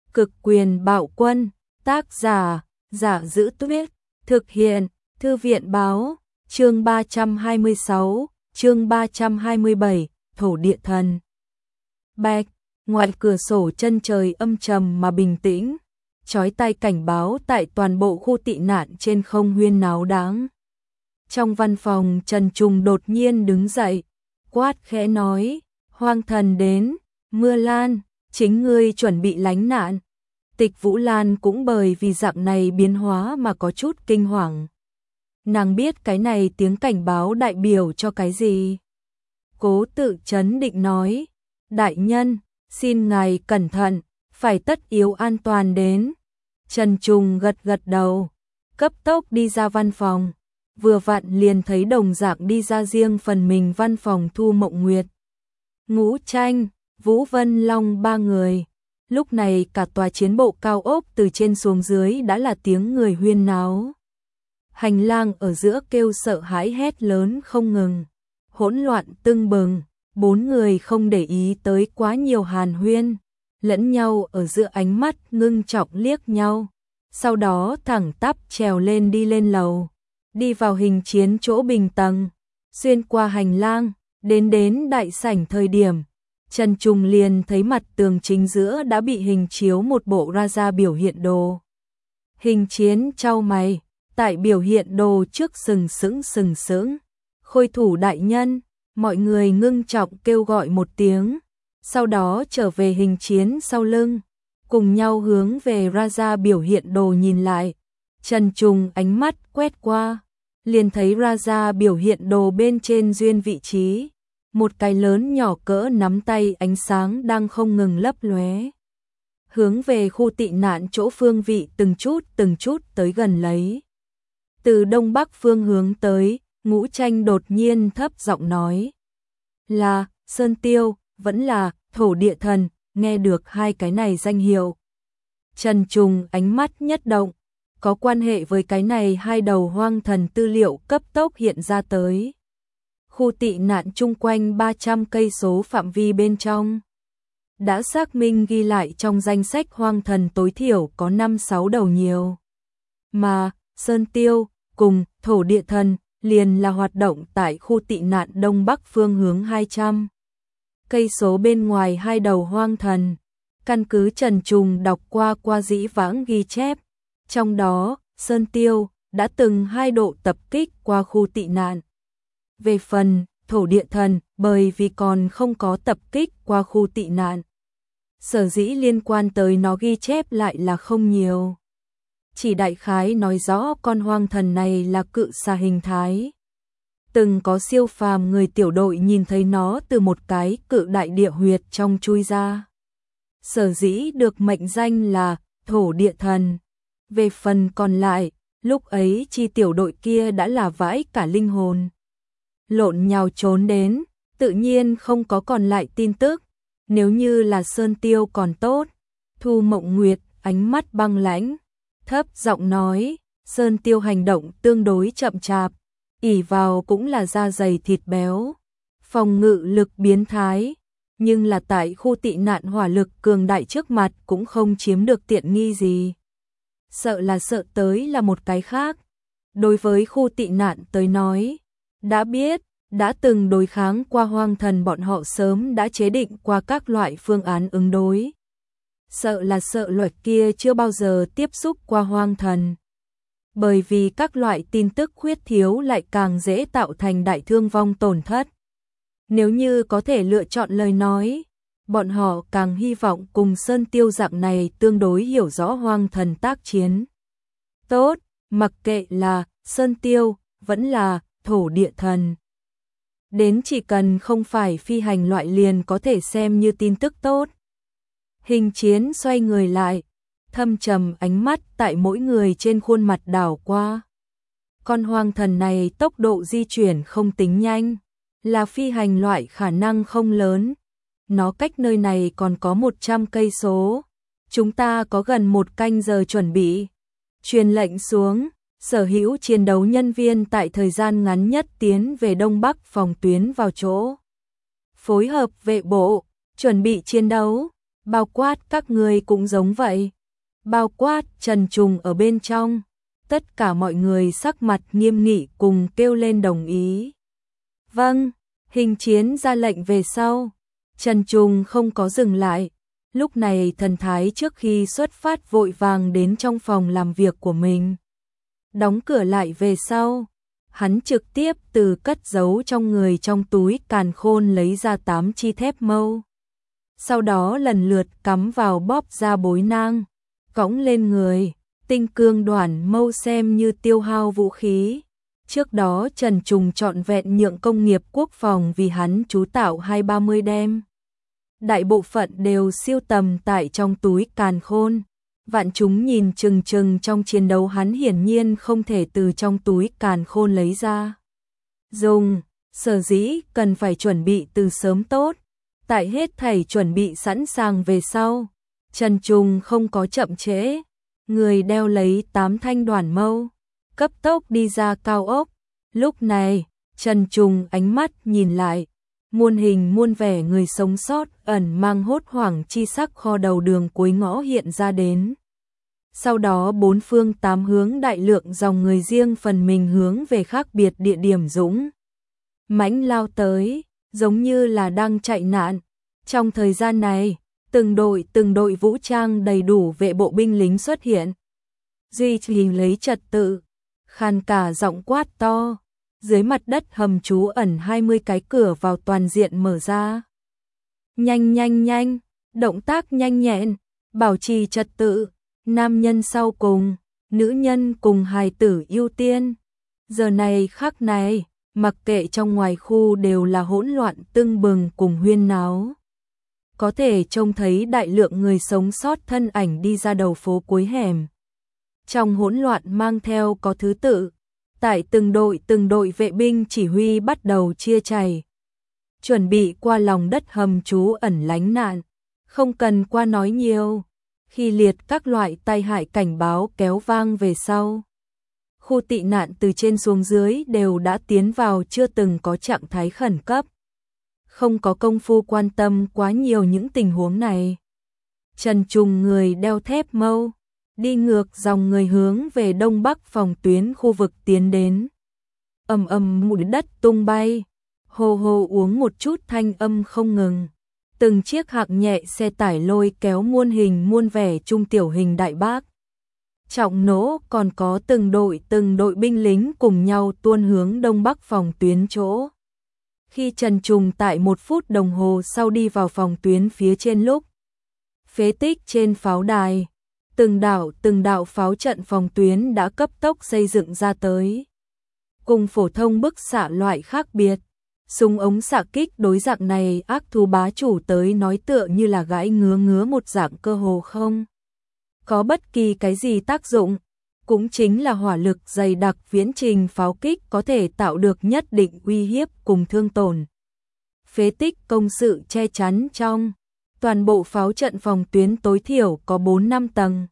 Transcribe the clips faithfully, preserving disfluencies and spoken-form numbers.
Cực quyền bạo quân, tác giả, Giả Giữ Tuyết, thực hiện, Thư viện báo, chương ba trăm hai mươi sáu, chương ba trăm hai mươi bảy, Thổ Địa Thần. Bạch, ngoài cửa sổ chân trời âm trầm mà bình tĩnh, chói tai cảnh báo tại toàn bộ khu tị nạn trên không huyên náo đáng. Trong văn phòng, Trần Trùng đột nhiên đứng dậy, quát khẽ nói, Hoang Thần đến, Mưa Lan, chính ngươi chuẩn bị lánh nạn. Tịch Vũ Lan cũng bởi vì dạng này biến hóa mà có chút kinh hoàng. Nàng biết cái này tiếng cảnh báo đại biểu cho cái gì. Cố Tự trấn định nói, đại nhân, xin ngài cẩn thận, phải tất yếu an toàn đến. Trần Trùng gật gật đầu, cấp tốc đi ra văn phòng, vừa vặn liền thấy đồng dạng đi ra riêng phần mình văn phòng Thu Mộng Nguyệt. Ngũ Tranh, Vũ Vân Long ba người. Lúc này cả tòa chiến bộ cao ốc từ trên xuống dưới đã là tiếng người huyên náo. Hành lang ở giữa kêu sợ hãi hét lớn không ngừng, hỗn loạn tưng bừng, bốn người không để ý tới quá nhiều hàn huyên, lẫn nhau ở giữa ánh mắt ngưng trọng liếc nhau, sau đó thẳng tắp trèo lên đi lên lầu, đi vào hình chiến chỗ bình tầng, xuyên qua hành lang, đến đến đại sảnh thời điểm. Trần Trùng liền thấy mặt tường chính giữa đã bị hình chiếu một bộ ra ra biểu hiện đồ. Hình chiến chau mày, tại biểu hiện đồ trước sừng sững sừng sững. Khôi thủ đại nhân, mọi người ngưng trọng kêu gọi một tiếng, sau đó trở về hình chiến sau lưng, cùng nhau hướng về ra ra biểu hiện đồ nhìn lại. Trần Trùng ánh mắt quét qua, liền thấy ra ra biểu hiện đồ bên trên duyên vị trí. Một cái lớn nhỏ cỡ nắm tay ánh sáng đang không ngừng lấp lóe, hướng về khu tị nạn chỗ phương vị từng chút từng chút tới gần lấy. Từ đông bắc phương hướng tới, Ngũ Tranh đột nhiên thấp giọng nói, là Sơn Tiêu, vẫn là Thổ Địa Thần. Nghe được hai cái này danh hiệu, Trần Trùng ánh mắt nhất động, có quan hệ với cái này hai đầu hoang thần tư liệu cấp tốc hiện ra tới. Khu tị nạn chung quanh ba trăm cây số phạm vi bên trong đã xác minh ghi lại trong danh sách hoang thần tối thiểu có năm sáu đầu nhiều. Mà Sơn Tiêu cùng Thổ Địa Thần liền là hoạt động tại khu tị nạn đông bắc phương hướng hai trăm cây số bên ngoài hai đầu hoang thần. Căn cứ Trần Trùng đọc qua qua dĩ vãng ghi chép, trong đó Sơn Tiêu đã từng hai độ tập kích qua khu tị nạn. Về phần Thổ Địa Thần, bởi vì còn không có tập kích qua khu tị nạn, sở dĩ liên quan tới nó ghi chép lại là không nhiều. Chỉ đại khái nói rõ con hoang thần này là cự xà hình thái. Từng có siêu phàm người tiểu đội nhìn thấy nó từ một cái cự đại địa huyệt trong chui ra. Sở dĩ được mệnh danh là Thổ Địa Thần. Về phần còn lại, lúc ấy chi tiểu đội kia đã là vãi cả linh hồn. Lộn nhào trốn đến, tự nhiên không có còn lại tin tức. Nếu như là Sơn Tiêu còn tốt. Thu Mộng Nguyệt ánh mắt băng lãnh, thấp giọng nói, Sơn Tiêu hành động tương đối chậm chạp, ỷ vào cũng là da dày thịt béo, phòng ngự lực biến thái, nhưng là tại khu tị nạn hỏa lực cường đại trước mặt cũng không chiếm được tiện nghi gì. Sợ là sợ tới là một cái khác. Đối với khu tị nạn tới nói, đã biết, đã từng đối kháng qua hoang thần bọn họ sớm đã chế định qua các loại phương án ứng đối. Sợ là sợ loại kia chưa bao giờ tiếp xúc qua hoang thần. Bởi vì các loại tin tức khuyết thiếu lại càng dễ tạo thành đại thương vong tổn thất. Nếu như có thể lựa chọn lời nói, bọn họ càng hy vọng cùng Sơn Tiêu dạng này tương đối hiểu rõ hoang thần tác chiến. Tốt, mặc kệ là Sơn Tiêu, vẫn là Thổ Địa Thần. Đến chỉ cần không phải phi hành loại liền có thể xem như tin tức tốt. Hình chiến xoay người lại, thâm trầm ánh mắt tại mỗi người trên khuôn mặt đảo qua. Con hoang thần này tốc độ di chuyển không tính nhanh, là phi hành loại khả năng không lớn. Nó cách nơi này còn có một trăm cây số. Chúng ta có gần một canh giờ chuẩn bị. Truyền lệnh xuống, sở hữu chiến đấu nhân viên tại thời gian ngắn nhất tiến về đông bắc phòng tuyến vào chỗ. Phối hợp vệ bộ, chuẩn bị chiến đấu. bao quát các ngươi cũng giống vậy. Bao quát Trần Trùng ở bên trong. Tất cả mọi người sắc mặt nghiêm nghị cùng kêu lên đồng ý. Vâng, Hình Chiến ra lệnh về sau. Trần Trùng không có dừng lại. Lúc này thần thái trước khi xuất phát vội vàng đến trong phòng làm việc của mình. Đóng cửa lại về sau. Hắn trực tiếp từ cất giấu trong người trong túi càn khôn lấy ra tám chi thép mâu. Sau đó lần lượt cắm vào bóp ra bối nang. Cõng lên người. Tinh cương đoản mâu xem như tiêu hao vũ khí. Trước đó Trần Trùng trọn vẹn nhượng công nghiệp quốc phòng vì hắn chú tạo hai ba mươi đem. Đại bộ phận đều siêu tầm tại trong túi càn khôn. Vạn chúng nhìn chừng chừng trong chiến đấu hắn hiển nhiên không thể từ trong túi càn khôn lấy ra. Dùng, sở dĩ cần phải chuẩn bị từ sớm tốt. Tại hết thảy chuẩn bị sẵn sàng về sau. Trần Trùng không có chậm trễ. Người đeo lấy tám thanh đoản mâu. Cấp tốc đi ra cao ốc. Lúc này, Trần Trùng ánh mắt nhìn lại. Muôn hình muôn vẻ người sống sót ẩn mang hốt hoảng chi sắc kho đầu đường cuối ngõ hiện ra đến. Sau đó bốn phương tám hướng đại lượng dòng người riêng phần mình hướng về khác biệt địa điểm dũng mãnh lao tới, giống như là đang chạy nạn. Trong thời gian này, từng đội từng đội vũ trang đầy đủ vệ bộ binh lính xuất hiện. Duy trì lấy trật tự, khàn cả giọng quát to. Dưới mặt đất hầm trú ẩn hai mươi cái cửa vào toàn diện mở ra. Nhanh nhanh nhanh, động tác nhanh nhẹn, bảo trì trật tự, nam nhân sau cùng, nữ nhân cùng hài tử ưu tiên. Giờ này khắc này, mặc kệ trong ngoài khu đều là hỗn loạn tưng bừng cùng huyên náo. Có thể trông thấy đại lượng người sống sót thân ảnh đi ra đầu phố cuối hẻm. Trong hỗn loạn mang theo có thứ tự. Tại từng đội từng đội vệ binh chỉ huy bắt đầu chia chày. Chuẩn bị qua lòng đất hầm trú ẩn lánh nạn. Không cần qua nói nhiều. Khi liệt các loại tai hại cảnh báo kéo vang về sau. Khu tị nạn từ trên xuống dưới đều đã tiến vào chưa từng có trạng thái khẩn cấp. Không có công phu quan tâm quá nhiều những tình huống này. Trần Trùng người đeo thép mâu. Đi ngược dòng người hướng về đông bắc phòng tuyến khu vực tiến đến. Ầm ầm bụi đất tung bay, hồ hồ uống một chút thanh âm không ngừng. Từng chiếc hạng nhẹ xe tải lôi kéo muôn hình muôn vẻ trung tiểu hình đại bác. Trọng nỗ còn có từng đội từng đội binh lính cùng nhau tuôn hướng đông bắc phòng tuyến chỗ. Khi Trần Trùng tại một phút đồng hồ sau đi vào phòng tuyến phía trên lúc. Phế tích trên pháo đài. Từng đạo từng đạo pháo trận phòng tuyến đã cấp tốc xây dựng ra tới. Cùng phổ thông bức xạ loại khác biệt, súng ống xạ kích đối dạng này ác thú bá chủ tới nói tựa như là gãi ngứa ngứa một dạng cơ hồ không. Có bất kỳ cái gì tác dụng, cũng chính là hỏa lực dày đặc viễn trình pháo kích có thể tạo được nhất định uy hiếp cùng thương tổn. Phế tích công sự che chắn trong. Toàn bộ pháo trận phòng tuyến tối thiểu có bốn năm tầng.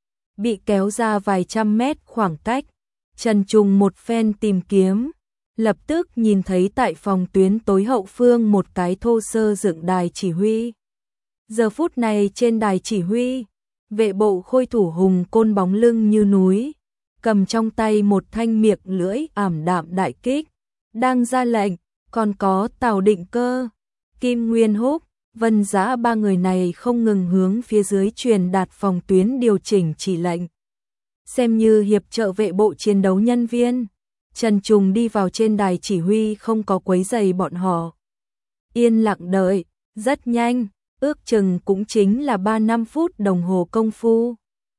Bị kéo ra vài trăm mét khoảng cách. Trần Trùng một phen tìm kiếm. Lập tức nhìn thấy tại phòng tuyến tối hậu phương một cái thô sơ dựng đài chỉ huy. Giờ phút này trên đài chỉ huy, vệ bộ khôi thủ hùng côn bóng lưng như núi. Cầm trong tay một thanh miệng lưỡi ảm đạm đại kích. Đang ra lệnh, còn có Tào Định Cơ, Kim Nguyên Húc. Vân Giá ba người này không ngừng hướng phía dưới truyền đạt phòng tuyến điều chỉnh chỉ lệnh. Xem như hiệp trợ vệ bộ chiến đấu nhân viên, Trần Trùng đi vào trên đài chỉ huy không có quấy rầy bọn họ. Yên lặng đợi, rất nhanh, ước chừng cũng chính là ba năm phút đồng hồ công phu.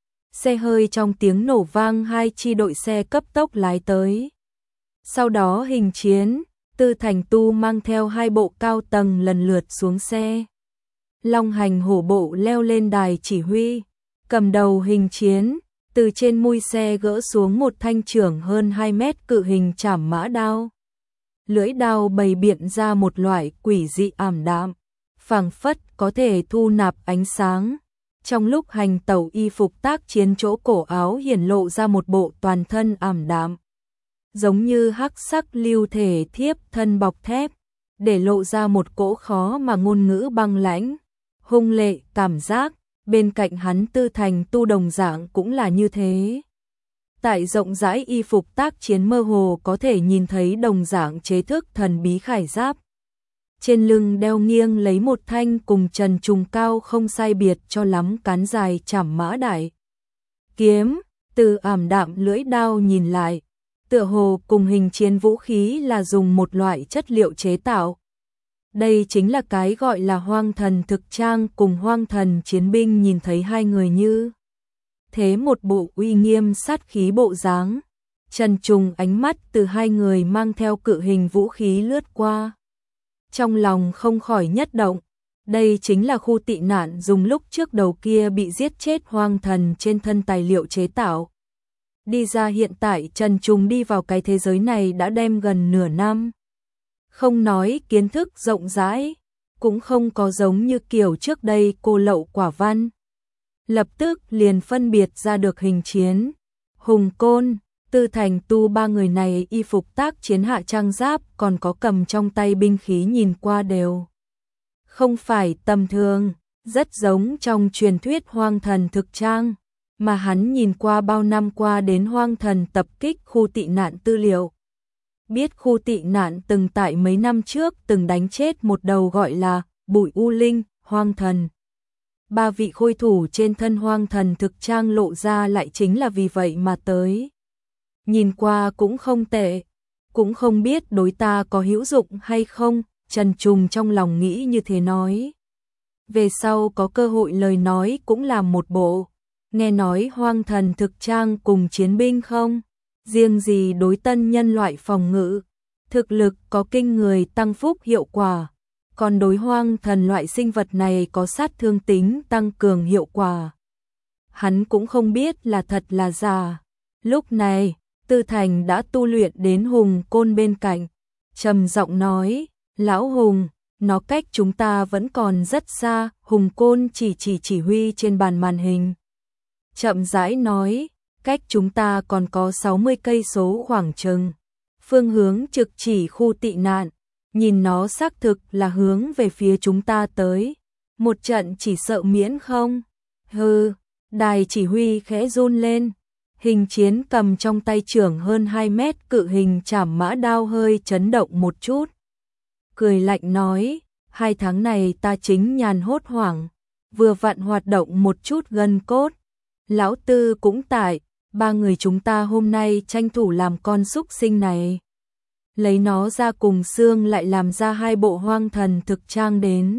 Xe hơi trong tiếng nổ vang hai chi đội xe cấp tốc lái tới. Sau đó Hình Chiến, Tư Thành Tu mang theo hai bộ cao tầng lần lượt xuống xe. Long Hành hổ bộ leo lên đài chỉ huy, cầm đầu Hình Chiến, từ trên mui xe gỡ xuống một thanh trưởng hơn hai mét cự hình trảm mã đao. Lưỡi đao bày biện ra một loại quỷ dị ảm đạm, phảng phất có thể thu nạp ánh sáng. Trong lúc hành tẩu y phục tác chiến chỗ cổ áo hiển lộ ra một bộ toàn thân ảm đạm. Giống như hắc sắc lưu thể thiếp thân bọc thép, để lộ ra một cỗ khó mà ngôn ngữ băng lãnh. hung lệ cảm giác, bên cạnh hắn Tư Thành tu đồng dạng cũng là như thế. Tại rộng rãi y phục tác chiến mơ hồ có thể nhìn thấy đồng dạng chế thức thần bí khải giáp. Trên lưng đeo nghiêng lấy một thanh cùng trần trùng cao không sai biệt cho lắm cán dài chảm mã đại kiếm, từ ảm đạm lưỡi đao nhìn lại, tựa hồ cùng hình chiến vũ khí là dùng một loại chất liệu chế tạo. Đây chính là cái gọi là hoang thần thực trang, cùng hoang thần chiến binh nhìn thấy hai người như thế một bộ uy nghiêm sát khí bộ dáng. Trần Trùng ánh mắt từ hai người mang theo cự hình vũ khí lướt qua. Trong lòng không khỏi nhất động, đây chính là khu tị nạn dùng lúc trước đầu kia bị giết chết hoang thần trên thân tài liệu chế tạo. Đi ra hiện tại Trần Trùng đi vào cái thế giới này đã đem gần nửa năm. Không nói kiến thức rộng rãi, cũng không có giống như kiểu trước đây cô lậu quả văn. Lập tức liền phân biệt ra được hình chiến, Hùng Côn, Tư Thành tu ba người này y phục tác chiến hạ trang giáp còn có cầm trong tay binh khí nhìn qua đều không phải tầm thường, rất giống trong truyền thuyết hoang thần thực trang, mà hắn nhìn qua bao năm qua đến hoang thần tập kích khu tị nạn tư liệu. Biết khu tị nạn từng tại mấy năm trước từng đánh chết một đầu gọi là Bụi U Linh, hoang thần. Ba vị khôi thủ trên thân hoang thần thực trang lộ ra lại chính là vì vậy mà tới. Nhìn qua cũng không tệ, cũng không biết đối ta có hữu dụng hay không, Trần Trùng trong lòng nghĩ như thế nói. Về sau có cơ hội lời nói cũng làm một bộ, nghe nói hoang thần thực trang cùng chiến binh không, riêng gì đối tân nhân loại phòng ngự, thực lực có kinh người tăng phúc hiệu quả, còn đối hoang thần loại sinh vật này có sát thương tính tăng cường hiệu quả. Hắn cũng không biết là thật là giả. Lúc này, Tư Thành đã tu luyện đến Hùng Côn bên cạnh, trầm giọng nói, Lão Hùng, nó cách chúng ta vẫn còn rất xa. Hùng Côn chỉ chỉ chỉ huy trên bàn màn hình. Chậm rãi nói, cách chúng ta còn có sáu mươi cây số khoảng chừng. Phương hướng trực chỉ khu tị nạn, nhìn nó xác thực là hướng về phía chúng ta tới. Một trận chỉ sợ miễn không? Hừ, đài chỉ huy khẽ run lên. Hình chiến cầm trong tay trưởng hơn hai mét cự hình chảm mã đao hơi chấn động một chút. Cười lạnh nói, hai tháng này ta chính nhàn hốt hoảng, vừa vặn hoạt động một chút gân cốt. Lão Tư cũng tại, ba người chúng ta hôm nay tranh thủ làm con súc sinh này. Lấy nó ra cùng xương lại làm ra hai bộ hoang thần thực trang đến.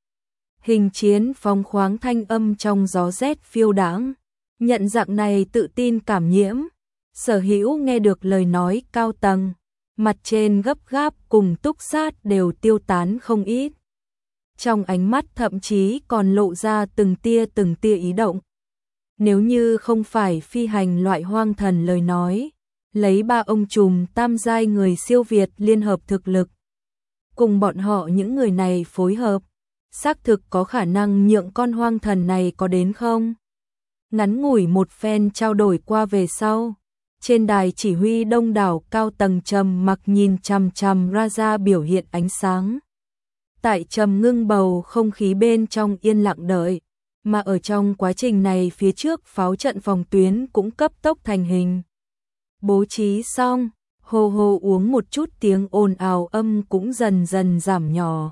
Hình chiến phóng khoáng thanh âm trong gió rét phiêu đãng. Nhận dạng này tự tin cảm nhiễm, Sở Hữu nghe được lời nói cao tầng, mặt trên gấp gáp cùng túc sát đều tiêu tán không ít. Trong ánh mắt thậm chí còn lộ ra từng tia từng tia ý động. Nếu như không phải phi hành loại hoang thần lời nói, lấy ba ông trùm tam giai người siêu việt liên hợp thực lực, cùng bọn họ những người này phối hợp, xác thực có khả năng nhượng con hoang thần này có đến không? Ngắn ngủi một phen trao đổi qua về sau, trên đài chỉ huy đông đảo cao tầng trầm mặc nhìn chằm chằm Raja biểu hiện ánh sáng. Tại trầm ngưng bầu không khí bên trong yên lặng đợi, mà ở trong quá trình này phía trước pháo trận phòng tuyến cũng cấp tốc thành hình. Bố trí xong, hô hô uống một chút tiếng ồn ào âm cũng dần dần giảm nhỏ.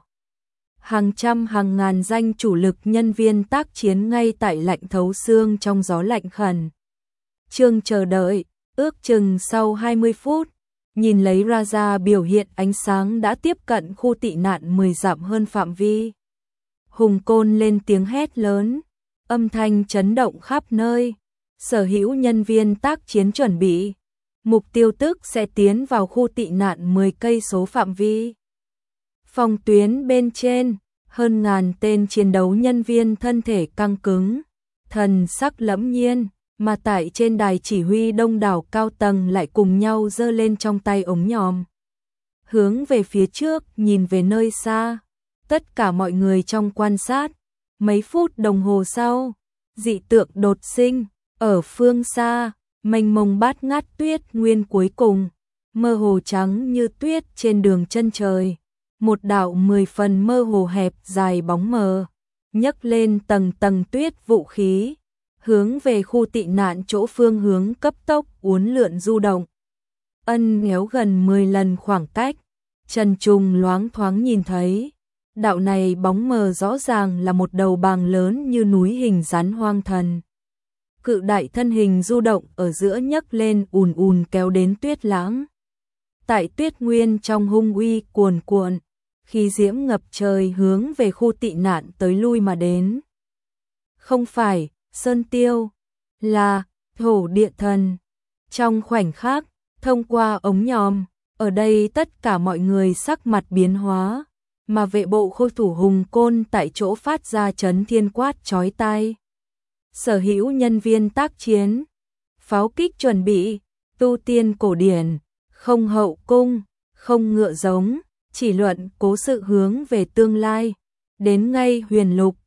Hàng trăm hàng ngàn danh chủ lực nhân viên tác chiến ngay tại lạnh thấu xương trong gió lạnh khẩn. Trương chờ đợi, ước chừng sau hai mươi phút, nhìn lấy Raja biểu hiện ánh sáng đã tiếp cận khu tị nạn mười dặm hơn phạm vi. Hùng Côn lên tiếng hét lớn, âm thanh chấn động khắp nơi. Sở Hữu nhân viên tác chiến chuẩn bị, mục tiêu tức sẽ tiến vào khu tị nạn mười cây số phạm vi. Phòng tuyến bên trên, hơn ngàn tên chiến đấu nhân viên thân thể căng cứng, thần sắc lẫm nhiên, mà tại trên đài chỉ huy đông đảo cao tầng lại cùng nhau giơ lên trong tay ống nhòm. Hướng về phía trước, nhìn về nơi xa, tất cả mọi người trong quan sát, mấy phút đồng hồ sau, dị tượng đột sinh, ở phương xa, mênh mông bát ngát tuyết nguyên cuối cùng, mơ hồ trắng như tuyết trên đường chân trời. Một đạo mười phần mơ hồ hẹp dài bóng mờ, nhấc lên tầng tầng tuyết vũ khí, hướng về khu tị nạn chỗ phương hướng cấp tốc uốn lượn du động. Ân Ngéo gần mười lần khoảng cách, Trần Trùng loáng thoáng nhìn thấy, đạo này bóng mờ rõ ràng là một đầu bàng lớn như núi hình rắn hoang thần. Cự đại thân hình du động ở giữa nhấc lên ùn ùn kéo đến tuyết lãng. Tại tuyết nguyên trong hung uy cuồn cuộn, khi diễm ngập trời hướng về khu tị nạn tới lui mà đến. Không phải Sơn Tiêu, là Thổ Địa Thần. Trong khoảnh khắc, thông qua ống nhòm, ở đây tất cả mọi người sắc mặt biến hóa, mà vệ bộ khôi thủ hùng côn tại chỗ phát ra chấn thiên quát chói tai. Sở hữu nhân viên tác chiến, pháo kích chuẩn bị, tu tiên cổ điển, không hậu cung, không ngựa giống, chỉ luận cố sự hướng về tương lai, đến ngay huyền lục,